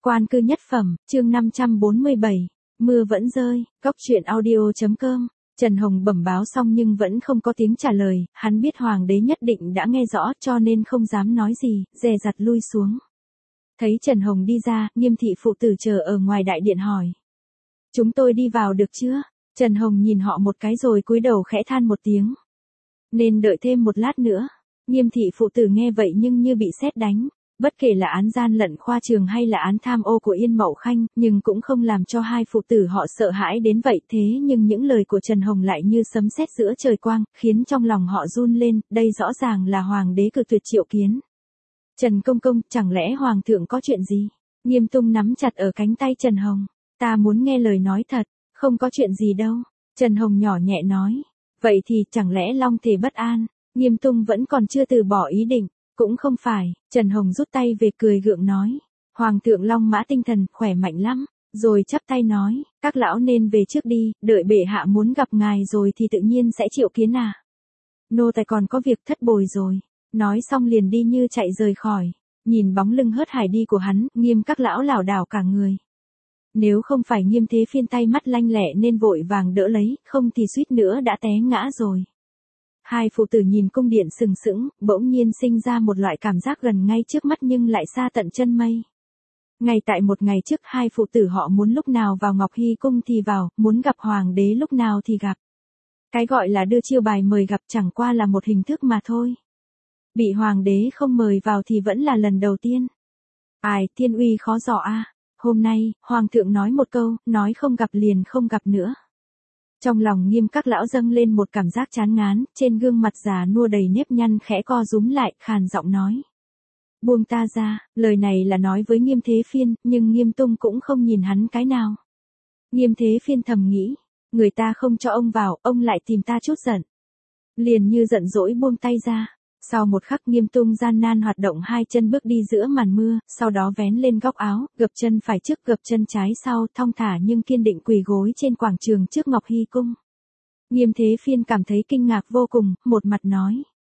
Quan cư nhất phẩm, chương 547, mưa vẫn rơi, góc truyện audio.com. Trần Hồng bẩm báo xong nhưng vẫn không có tiếng trả lời, hắn biết hoàng đế nhất định đã nghe rõ cho nên không dám nói gì, dè dặt lui xuống. Thấy Trần Hồng đi ra, Nghiêm thị phụ tử chờ ở ngoài đại điện hỏi. Chúng tôi đi vào được chưa? Trần Hồng nhìn họ một cái rồi cúi đầu khẽ than một tiếng. Nên đợi thêm một lát nữa. Nghiêm thị phụ tử nghe vậy nhưng như bị sét đánh. Bất kể là án gian lận khoa trường hay là án tham ô của Yên Mậu Khanh, nhưng cũng không làm cho hai phụ tử họ sợ hãi đến vậy. Thế nhưng những lời của Trần Hồng lại như sấm sét giữa trời quang, khiến trong lòng họ run lên, đây rõ ràng là hoàng đế cự tuyệt triệu kiến. Trần Công Công, chẳng lẽ hoàng thượng có chuyện gì? Nghiêm Tung nắm chặt ở cánh tay Trần Hồng. Ta muốn nghe lời nói thật, không có chuyện gì đâu. Trần Hồng nhỏ nhẹ nói. Vậy thì chẳng lẽ Long Thể bất an? Nghiêm Tung vẫn còn chưa từ bỏ ý định. Cũng không phải, Trần Hồng rút tay về cười gượng nói. Hoàng thượng Long Mã tinh thần, khỏe mạnh lắm. Rồi chắp tay nói, các lão nên về trước đi, đợi bệ hạ muốn gặp ngài rồi thì tự nhiên sẽ triệu kiến à. Nô tài còn có việc thất bồi rồi. Nói xong liền đi như chạy rời khỏi. Nhìn bóng lưng hớt hải đi của hắn, Nghiêm các lão lảo đảo cả người. Nếu không phải Nghiêm Thế Phiên tay mắt lanh lẹ nên vội vàng đỡ lấy, không thì suýt nữa đã té ngã rồi. Hai phụ tử nhìn cung điện sừng sững, bỗng nhiên sinh ra một loại cảm giác gần ngay trước mắt nhưng lại xa tận chân mây. Ngay tại một ngày trước hai phụ tử họ muốn lúc nào vào Ngọc Hy cung thì vào, muốn gặp hoàng đế lúc nào thì gặp. Cái gọi là đưa chiêu bài mời gặp chẳng qua là một hình thức mà thôi. Bị hoàng đế không mời vào thì vẫn là lần đầu tiên. Ai, thiên uy khó dò a. Hôm nay, hoàng thượng nói một câu, nói không gặp liền không gặp nữa. Trong lòng Nghiêm các lão dâng lên một cảm giác chán ngán, trên gương mặt già nua đầy nếp nhăn khẽ co rúm lại, khàn giọng nói. Buông ta ra, lời này là nói với Nghiêm Thế Phiên, nhưng Nghiêm Tung cũng không nhìn hắn cái nào. Nghiêm Thế Phiên thầm nghĩ, người ta không cho ông vào, ông lại tìm ta chút giận. Liền như giận dỗi buông tay ra. Sau một khắc Nghiêm Tung gian nan hoạt động hai chân bước đi giữa màn mưa, sau đó vén lên góc áo, gập chân phải trước gập chân trái sau, thong thả nhưng kiên định quỳ gối trên quảng trường trước Ngọc Hy cung. Nghiêm Thế Phiên cảm thấy kinh ngạc vô cùng, một mặt nói.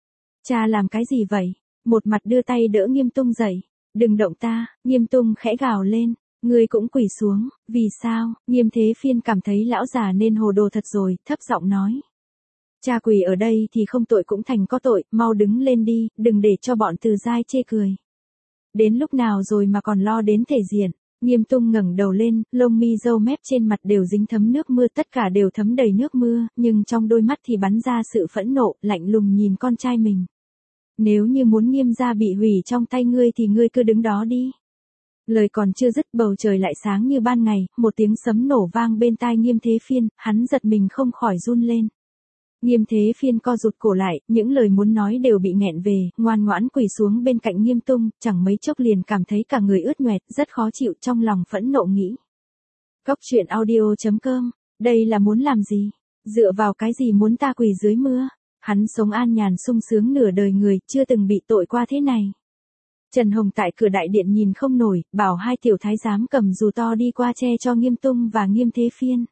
Cha làm cái gì vậy? Một mặt đưa tay đỡ Nghiêm Tung dậy. Đừng động ta, Nghiêm Tung khẽ gào lên. Ngươi cũng quỳ xuống, vì sao? Nghiêm Thế Phiên cảm thấy lão già nên hồ đồ thật rồi, thấp giọng nói. Cha quỳ ở đây thì không tội cũng thành có tội, mau đứng lên đi, đừng để cho bọn Từ Giai chê cười. Đến lúc nào rồi mà còn lo đến thể diện. Nghiêm Tung ngẩng đầu lên, lông mi râu mép trên mặt đều dính thấm nước mưa, tất cả đều thấm đầy nước mưa, nhưng trong đôi mắt thì bắn ra sự phẫn nộ, lạnh lùng nhìn con trai mình. Nếu như muốn Nghiêm gia bị hủy trong tay ngươi thì ngươi cứ đứng đó đi. Lời còn chưa dứt bầu trời lại sáng như ban ngày, một tiếng sấm nổ vang bên tai Nghiêm Thế Phiên, hắn giật mình không khỏi run lên. Nghiêm Thế Phiên co rụt cổ lại, những lời muốn nói đều bị nghẹn về, ngoan ngoãn quỳ xuống bên cạnh Nghiêm Tung, chẳng mấy chốc liền cảm thấy cả người ướt nhoẹt, rất khó chịu, trong lòng phẫn nộ nghĩ. Góc truyện audio.com, đây là muốn làm gì? Dựa vào cái gì muốn ta quỳ dưới mưa? Hắn sống an nhàn sung sướng nửa đời người, chưa từng bị tội qua thế này. Trần Hồng tại cửa đại điện nhìn không nổi, bảo hai tiểu thái giám cầm dù to đi qua che cho Nghiêm Tung và Nghiêm Thế Phiên.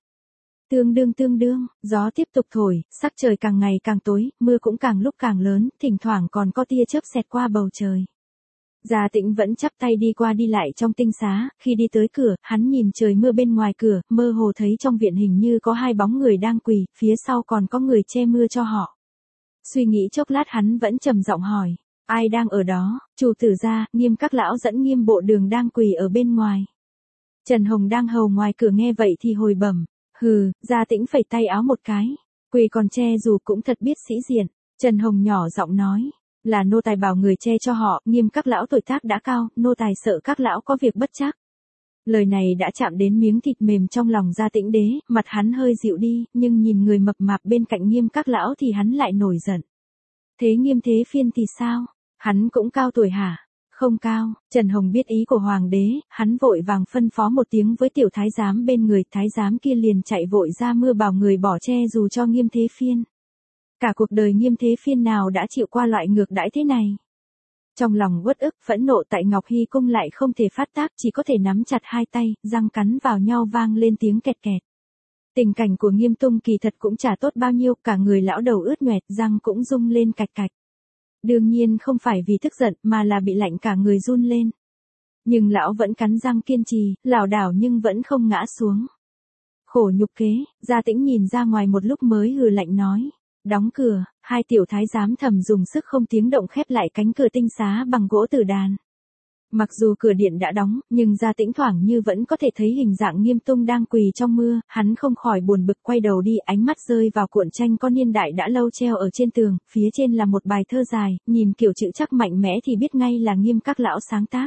Tương đương, gió tiếp tục thổi, sắc trời càng ngày càng tối, mưa cũng càng lúc càng lớn, thỉnh thoảng còn có tia chớp xẹt qua bầu trời. Gia Tĩnh vẫn chắp tay đi qua đi lại trong tinh xá, khi đi tới cửa, hắn nhìn trời mưa bên ngoài cửa, mơ hồ thấy trong viện hình như có hai bóng người đang quỳ, phía sau còn có người che mưa cho họ. Suy nghĩ chốc lát hắn vẫn trầm giọng hỏi, ai đang ở đó? Chủ tử gia, Nghiêm các lão dẫn Nghiêm Bộ Đường đang quỳ ở bên ngoài. Trần Hồng đang hầu ngoài cửa nghe vậy thì hồi bẩm. Hừ, Gia Tĩnh phẩy tay áo một cái. Quỳ còn che dù cũng thật biết sĩ diện. Trần Hồng nhỏ giọng nói. Là nô tài bảo người che cho họ, Nghiêm các lão tuổi tác đã cao, nô tài sợ các lão có việc bất trắc. Lời này đã chạm đến miếng thịt mềm trong lòng Gia Tĩnh đế, mặt hắn hơi dịu đi, nhưng nhìn người mập mạp bên cạnh Nghiêm các lão thì hắn lại nổi giận. Thế Nghiêm Thế Phiên thì sao? Hắn cũng cao tuổi hả? Không cao. Trần Hồng biết ý của hoàng đế, hắn vội vàng phân phó một tiếng với tiểu thái giám bên người, thái giám kia liền chạy vội ra mưa bảo người bỏ che dù cho Nghiêm Thế Phiên. Cả cuộc đời Nghiêm Thế Phiên nào đã chịu qua loại ngược đãi thế này. Trong lòng uất ức, phẫn nộ tại Ngọc Hy cung lại không thể phát tác, chỉ có thể nắm chặt hai tay, răng cắn vào nhau vang lên tiếng kẹt kẹt. Tình cảnh của Nghiêm Tung kỳ thật cũng chả tốt bao nhiêu, cả người lão đầu ướt nhoẹt, răng cũng rung lên cạch cạch. Đương nhiên không phải vì tức giận mà là bị lạnh cả người run lên. Nhưng lão vẫn cắn răng kiên trì, lảo đảo nhưng vẫn không ngã xuống. Khổ nhục kế, Gia Tĩnh nhìn ra ngoài một lúc mới hừ lạnh nói. Đóng cửa, hai tiểu thái giám thầm dùng sức không tiếng động khép lại cánh cửa tinh xá bằng gỗ tử đàn. Mặc dù cửa điện đã đóng, nhưng Gia Tĩnh thoảng như vẫn có thể thấy hình dạng Nghiêm Tung đang quỳ trong mưa, hắn không khỏi buồn bực quay đầu đi, ánh mắt rơi vào cuộn tranh có niên đại đã lâu treo ở trên tường, phía trên là một bài thơ dài, nhìn kiểu chữ chắc mạnh mẽ thì biết ngay là Nghiêm các lão sáng tác.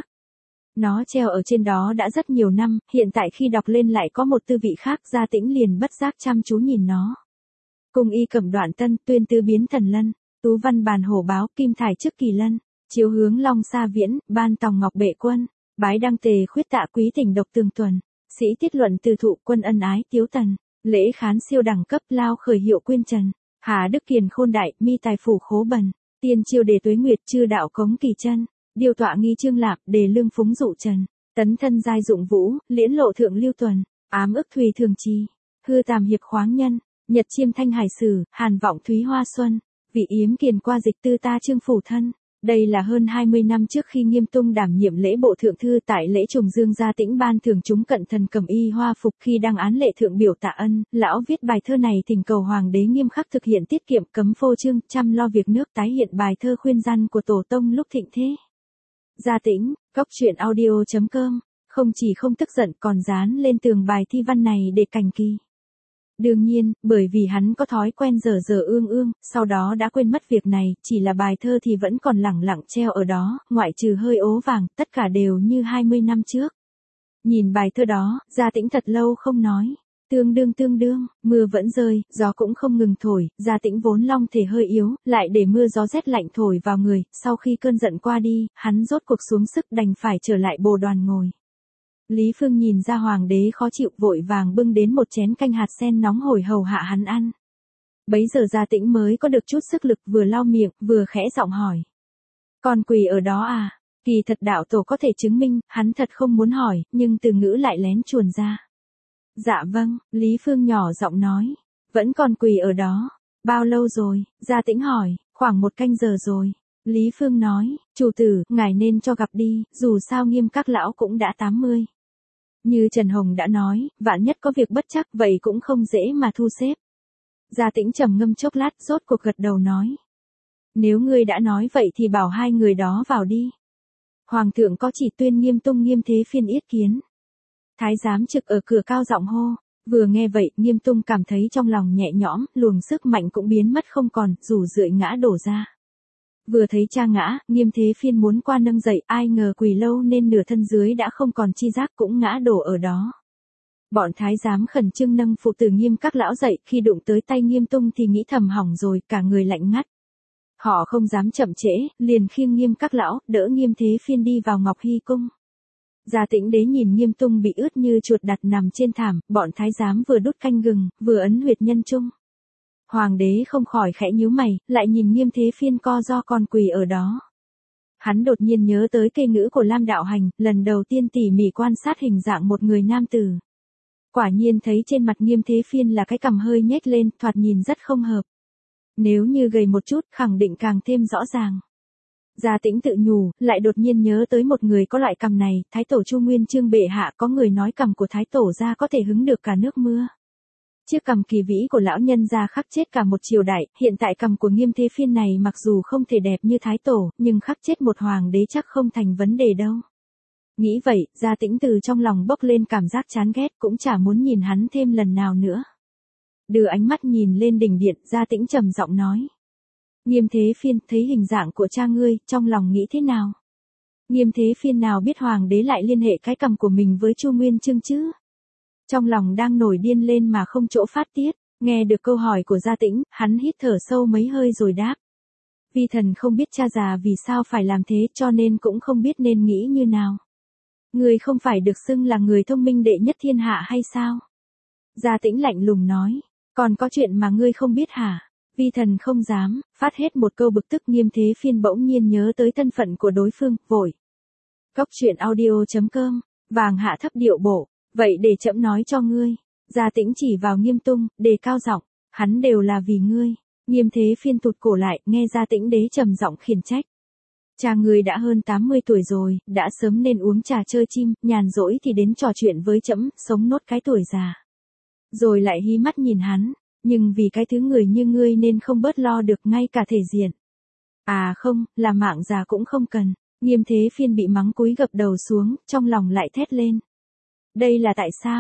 Nó treo ở trên đó đã rất nhiều năm, hiện tại khi đọc lên lại có một tư vị khác, Gia Tĩnh liền bất giác chăm chú nhìn nó. Cung y cẩm đoạn tân, tuyên tư biến thần lân, tú văn bàn hổ báo, kim thải trước kỳ lân, chiếu hướng long sa viễn, ban tòng ngọc bệ quân, bái đăng tề khuyết tạ quý thỉnh độc tường tuần, sĩ tiết luận từ thụ quân ân ái tiếu tần, lễ khán siêu đẳng cấp lao khởi hiệu quyên trần, hà đức kiền khôn đại, mi tài phủ khố bần, tiên chiêu đề tuế nguyệt chư đạo cống kỳ chân, điều tọa nghi trương lạp đề lương phúng dụ trần, tấn thân giai dụng vũ, liễn lộ thượng lưu tuần, ám ức thùy thường trì, hư tàm hiệp khoáng nhân, nhật chiêm thanh hải sử, hàn vọng thúy hoa xuân, vị yếm kiền qua dịch tư ta trương phủ thân. Đây là hơn 20 năm trước khi Nghiêm Tung đảm nhiệm lễ bộ thượng thư tại lễ trùng dương, Gia Tĩnh ban thưởng chúng cận thần cầm y hoa phục khi đăng án lệ thượng biểu tạ ân, lão viết bài thơ này thỉnh cầu hoàng đế nghiêm khắc thực hiện tiết kiệm cấm phô trương, chăm lo việc nước, tái hiện bài thơ khuyên răn của tổ tông lúc thịnh thế. Gia Tĩnh, góc truyện audio.com, không chỉ không tức giận còn dán lên tường bài thi văn này để cảnh kỳ. Đương nhiên, bởi vì hắn có thói quen dở dở ương ương, sau đó đã quên mất việc này, chỉ là bài thơ thì vẫn còn lẳng lặng treo ở đó, ngoại trừ hơi ố vàng, tất cả đều như 20 năm trước. Nhìn bài thơ đó, Gia Tĩnh thật lâu không nói. Tương đương, mưa vẫn rơi, gió cũng không ngừng thổi, Gia Tĩnh vốn long thể hơi yếu, lại để mưa gió rét lạnh thổi vào người, sau khi cơn giận qua đi, hắn rốt cuộc xuống sức đành phải trở lại bồ đoàn ngồi. Lý Phương nhìn ra hoàng đế khó chịu vội vàng bưng đến một chén canh hạt sen nóng hổi hầu hạ hắn ăn. Bấy giờ Gia Tĩnh mới có được chút sức lực vừa lau miệng, vừa khẽ giọng hỏi. Còn quỳ ở đó à? Kỳ thật đạo tổ có thể chứng minh, hắn thật không muốn hỏi, nhưng từ ngữ lại lén chuồn ra. Dạ vâng, Lý Phương nhỏ giọng nói. Vẫn còn quỳ ở đó. Bao lâu rồi? Gia Tĩnh hỏi. Khoảng 1 canh giờ rồi. Lý Phương nói. Chủ tử, ngài nên cho gặp đi, dù sao Nghiêm các lão cũng đã 80. Như Trần Hồng đã nói, vạn nhất có việc bất chắc vậy cũng không dễ mà thu xếp. Gia Tĩnh trầm ngâm chốc lát, rốt cuộc gật đầu nói. Nếu ngươi đã nói vậy thì bảo hai người đó vào đi. Hoàng thượng có chỉ tuyên Nghiêm Tung Nghiêm Thế Phiên yết kiến. Thái giám trực ở cửa cao giọng hô. Vừa nghe vậy, Nghiêm Tung cảm thấy trong lòng nhẹ nhõm, luồng sức mạnh cũng biến mất không còn, rủ rượi ngã đổ ra. Vừa thấy cha ngã, Nghiêm Thế Phiên muốn qua nâng dậy, ai ngờ quỳ lâu nên nửa thân dưới đã không còn chi giác cũng ngã đổ ở đó. Bọn thái giám khẩn trương nâng phụ tử Nghiêm các lão dậy, khi đụng tới tay Nghiêm Tung thì nghĩ thầm hỏng rồi, cả người lạnh ngắt. Họ không dám chậm trễ, liền khiêng Nghiêm các lão, đỡ Nghiêm Thế Phiên đi vào Ngọc Hy cung. Gia Tĩnh đế nhìn Nghiêm Tung bị ướt như chuột đặt nằm trên thảm, bọn thái giám vừa đút canh gừng, vừa ấn huyệt nhân trung. Hoàng đế không khỏi khẽ nhíu mày, lại nhìn Nghiêm Thế Phiên co ro còn quỳ ở đó. Hắn đột nhiên nhớ tới cây ngữ của Lam Đạo Hành, lần đầu tiên tỉ mỉ quan sát hình dạng một người nam tử. Quả nhiên thấy trên mặt Nghiêm Thế Phiên là cái cằm hơi nhếch lên, thoạt nhìn rất không hợp. Nếu như gầy một chút, khẳng định càng thêm rõ ràng. Gia Tĩnh tự nhủ, lại đột nhiên nhớ tới một người có loại cằm này, Thái Tổ Chu Nguyên Chương bệ hạ, có người nói cằm của Thái Tổ gia có thể hứng được cả nước mưa. Chiếc cằm kỳ vĩ của lão nhân gia khắc chết cả một triều đại, hiện tại cằm của Nghiêm Thế Phiên này mặc dù không thể đẹp như Thái Tổ, nhưng khắc chết một hoàng đế chắc không thành vấn đề đâu. Nghĩ vậy, Gia Tĩnh từ trong lòng bốc lên cảm giác chán ghét, cũng chả muốn nhìn hắn thêm lần nào nữa. Đưa ánh mắt nhìn lên đỉnh điện, Gia Tĩnh trầm giọng nói. Nghiêm Thế Phiên, thấy hình dạng của cha ngươi, trong lòng nghĩ thế nào? Nghiêm Thế Phiên nào biết hoàng đế lại liên hệ cái cằm của mình với Chu Nguyên Chương chứ? Trong lòng đang nổi điên lên mà không chỗ phát tiết, nghe được câu hỏi của Gia Tĩnh, hắn hít thở sâu mấy hơi rồi đáp. Vi thần không biết cha già vì sao phải làm thế, cho nên cũng không biết nên nghĩ như nào. Ngươi không phải được xưng là người thông minh đệ nhất thiên hạ hay sao? Gia Tĩnh lạnh lùng nói, còn có chuyện mà ngươi không biết hả? Vi thần không dám, phát hết một câu bực tức. Nghiêm Thế Phiên bỗng nhiên nhớ tới thân phận của đối phương, vội. Góc truyện audio.com, vàng hạ thấp điệu bộ, vậy để trẫm nói cho ngươi. Gia Tĩnh chỉ vào Nghiêm Tung, đề cao giọng, hắn đều là vì ngươi. Nghiêm Thế Phiên tụt cổ lại, nghe Gia Tĩnh đế trầm giọng khiển trách. Cha ngươi đã hơn 80 tuổi rồi, đã sớm nên uống trà chơi chim, nhàn rỗi thì đến trò chuyện với trẫm, sống nốt cái tuổi già. Rồi lại hí mắt nhìn hắn, nhưng vì cái thứ người như ngươi nên không bớt lo được ngay cả thể diện. À không, là mạng già cũng không cần. Nghiêm Thế Phiên bị mắng cúi gập đầu xuống, trong lòng lại thét lên. Đây là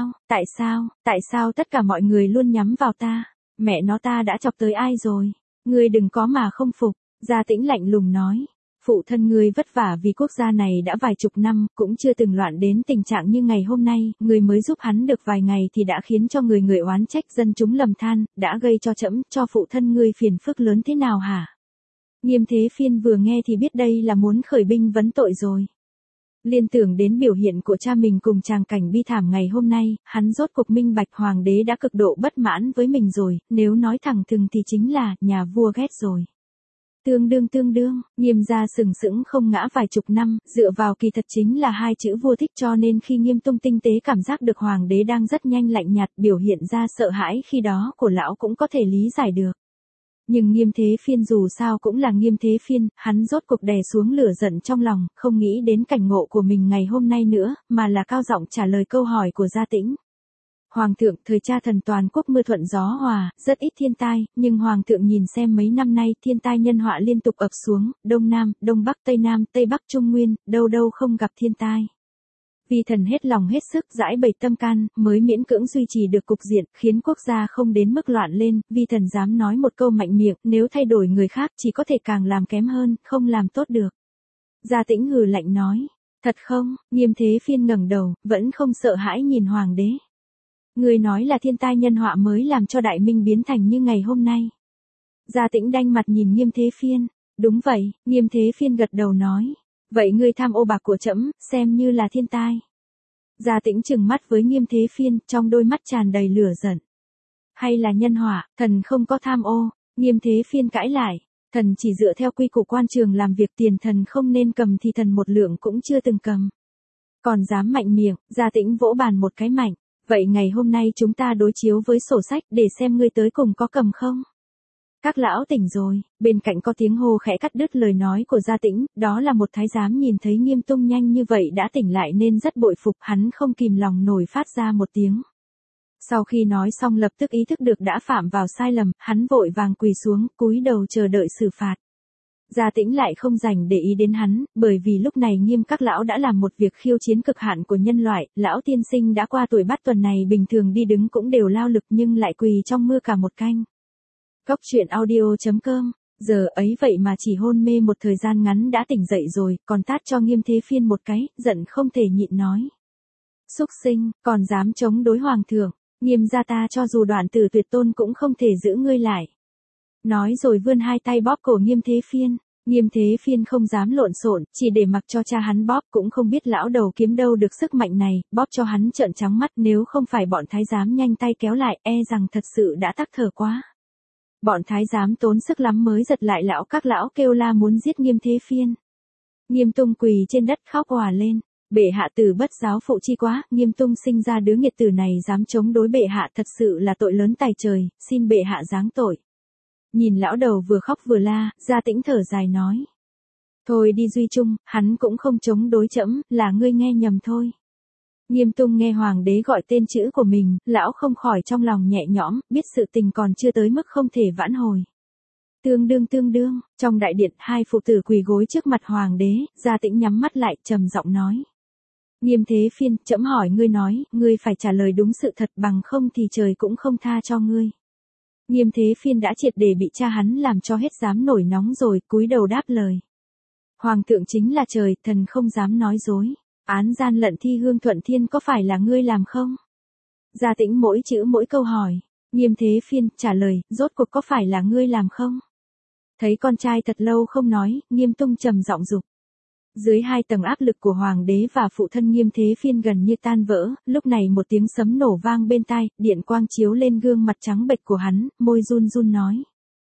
tại sao tất cả mọi người luôn nhắm vào ta, mẹ nó ta đã chọc tới ai rồi, ngươi đừng có mà không phục. Gia Tĩnh lạnh lùng nói, phụ thân ngươi vất vả vì quốc gia này đã vài chục năm, cũng chưa từng loạn đến tình trạng như ngày hôm nay, ngươi mới giúp hắn được vài ngày thì đã khiến cho người oán trách, dân chúng lầm than, đã gây cho trẫm, cho phụ thân ngươi phiền phức lớn thế nào hả? Nghiêm Thế Phiên vừa nghe thì biết đây là muốn khởi binh vấn tội rồi. Liên tưởng đến biểu hiện của cha mình cùng tràng cảnh bi thảm ngày hôm nay, hắn rốt cuộc minh bạch hoàng đế đã cực độ bất mãn với mình rồi, nếu nói thẳng thừng thì chính là nhà vua ghét rồi. Tương đương, Nghiêm gia sừng sững không ngã vài chục năm, dựa vào kỳ thật chính là hai chữ vua thích, cho nên khi Nghiêm Tung tinh tế cảm giác được hoàng đế đang rất nhanh lạnh nhạt, biểu hiện ra sợ hãi khi đó của lão cũng có thể lý giải được. Nhưng Nghiêm Thế Phiên dù sao cũng là Nghiêm Thế Phiên, hắn rốt cuộc đè xuống lửa giận trong lòng, không nghĩ đến cảnh ngộ của mình ngày hôm nay nữa, mà là cao giọng trả lời câu hỏi của Gia Tĩnh. Hoàng thượng, thời cha thần toàn quốc mưa thuận gió hòa, rất ít thiên tai, nhưng Hoàng thượng nhìn xem mấy năm nay thiên tai nhân họa liên tục ập xuống, Đông Nam, Đông Bắc, Tây Nam, Tây Bắc Trung Nguyên, đâu đâu không gặp thiên tai. Vi thần hết lòng hết sức giải bày tâm can, mới miễn cưỡng duy trì được cục diện, khiến quốc gia không đến mức loạn lên, vi thần dám nói một câu mạnh miệng, nếu thay đổi người khác chỉ có thể càng làm kém hơn, không làm tốt được. Gia Tĩnh hừ lạnh nói, thật không? Nghiêm Thế Phiên ngẩng đầu, vẫn không sợ hãi nhìn hoàng đế. Người nói là thiên tai nhân họa mới làm cho Đại Minh biến thành như ngày hôm nay. Gia Tĩnh đanh mặt nhìn Nghiêm Thế Phiên, đúng vậy, Nghiêm Thế Phiên gật đầu nói. Vậy ngươi tham ô bạc của trẫm, xem như là thiên tai. Gia Tĩnh trừng mắt với Nghiêm Thế Phiên, trong đôi mắt tràn đầy lửa giận. Hay là nhân họa, thần không có tham ô. Nghiêm Thế Phiên cãi lại, thần chỉ dựa theo quy củ quan trường làm việc, tiền thần không nên cầm thì thần một lượng cũng chưa từng cầm. Còn dám mạnh miệng, Gia Tĩnh vỗ bàn một cái mạnh. Vậy ngày hôm nay chúng ta đối chiếu với sổ sách để xem ngươi tới cùng có cầm không? Các lão tỉnh rồi, bên cạnh có tiếng hô khẽ cắt đứt lời nói của Gia Tĩnh, đó là một thái giám nhìn thấy Nghiêm Tung nhanh như vậy đã tỉnh lại nên rất bội phục, hắn không kìm lòng nổi phát ra một tiếng. Sau khi nói xong lập tức ý thức được đã phạm vào sai lầm, hắn vội vàng quỳ xuống, cúi đầu chờ đợi xử phạt. Gia Tĩnh lại không dành để ý đến hắn, bởi vì lúc này Nghiêm các lão đã làm một việc khiêu chiến cực hạn của nhân loại, lão tiên sinh đã qua tuổi bát tuần này bình thường đi đứng cũng đều lao lực nhưng lại quỳ trong mưa cả một canh. Cốc truyện audio.com, giờ ấy vậy mà chỉ hôn mê một thời gian ngắn đã tỉnh dậy rồi, còn tát cho Nghiêm Thế Phiên một cái, giận không thể nhịn nói. Súc sinh, còn dám chống đối hoàng thượng, Nghiêm gia ta cho dù đoạn tử tuyệt tôn cũng không thể giữ ngươi lại. Nói rồi vươn hai tay bóp cổ Nghiêm Thế Phiên. Nghiêm Thế Phiên không dám lộn xộn, chỉ để mặc cho cha hắn bóp, cũng không biết lão đầu kiếm đâu được sức mạnh này, bóp cho hắn trợn trắng mắt, nếu không phải bọn thái giám nhanh tay kéo lại, e rằng thật sự đã tắc thở quá. Bọn thái giám tốn sức lắm mới giật lại lão, các lão kêu la muốn giết Nghiêm Thế Phiên. Nghiêm Tung quỳ trên đất khóc òa lên, bệ hạ tử bất giáo phụ chi quá, Nghiêm Tung sinh ra đứa nghiệt tử này dám chống đối bệ hạ, thật sự là tội lớn tày trời, xin bệ hạ giáng tội. Nhìn lão đầu vừa khóc vừa la, Gia Tĩnh thở dài nói. Thôi đi Duy Trung, hắn cũng không chống đối trẫm, là ngươi nghe nhầm thôi. Nghiêm Tung nghe hoàng đế gọi tên chữ của mình, lão không khỏi trong lòng nhẹ nhõm, biết sự tình còn chưa tới mức không thể vãn hồi. Tương đương, trong đại điện hai phụ tử quỳ gối trước mặt hoàng đế, Gia Tĩnh nhắm mắt lại trầm giọng nói. Nghiêm Thế Phiên, trẫm hỏi ngươi nói, ngươi phải trả lời đúng sự thật, bằng không thì trời cũng không tha cho ngươi. Nghiêm Thế Phiên đã triệt để bị cha hắn làm cho hết dám nổi nóng rồi, cúi đầu đáp lời. Hoàng thượng chính là trời, thần không dám nói dối. Án gian lận thi hương thuận thiên có phải là ngươi làm không? Gia Tĩnh mỗi chữ mỗi câu hỏi. Nghiêm Thế Phiên trả lời, rốt cuộc có phải là ngươi làm không? Thấy con trai thật lâu không nói, Nghiêm Tung trầm giọng dục. Dưới hai tầng áp lực của hoàng đế và phụ thân Nghiêm Thế Phiên gần như tan vỡ, lúc này một tiếng sấm nổ vang bên tai, điện quang chiếu lên gương mặt trắng bệch của hắn, môi run run nói.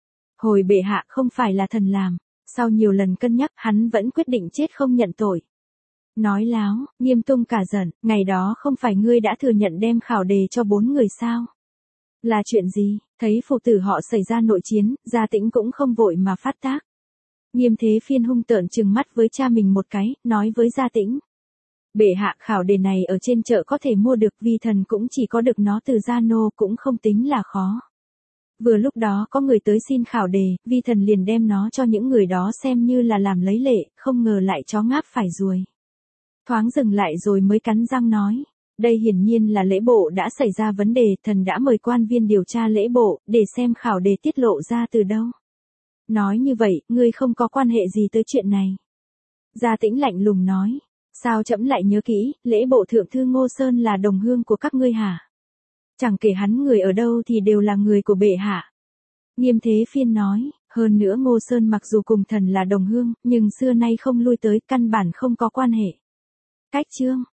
Hồi bệ hạ không phải là thần làm, sau nhiều lần cân nhắc hắn vẫn quyết định chết không nhận tội. Nói láo, Nghiêm Tung cả giận, ngày đó không phải ngươi đã thừa nhận đem khảo đề cho 4 người sao? Là chuyện gì? Thấy phụ tử họ xảy ra nội chiến, Gia Tĩnh cũng không vội mà phát tác. Nghiêm Thế Phiên hung tợn trừng mắt với cha mình một cái, nói với Gia Tĩnh. Bệ hạ, khảo đề này ở trên chợ có thể mua được, vi thần cũng chỉ có được nó từ gia nô, cũng không tính là khó. Vừa lúc đó có người tới xin khảo đề, vi thần liền đem nó cho những người đó xem như là làm lấy lệ, không ngờ lại chó ngáp phải ruồi. Thoáng dừng lại rồi mới cắn răng nói. Đây hiển nhiên là lễ bộ đã xảy ra vấn đề, thần đã mời quan viên điều tra lễ bộ, để xem khảo đề tiết lộ ra từ đâu. Nói như vậy, ngươi không có quan hệ gì tới chuyện này. Gia Tĩnh lạnh lùng nói. Sao trẫm lại nhớ kỹ, lễ bộ thượng thư Ngô Sơn là đồng hương của các ngươi hả? Chẳng kể hắn người ở đâu thì đều là người của bệ hạ. Nghiêm Thế Phiên nói, hơn nữa Ngô Sơn mặc dù cùng thần là đồng hương, nhưng xưa nay không lui tới, căn bản không có quan hệ. Cách chương.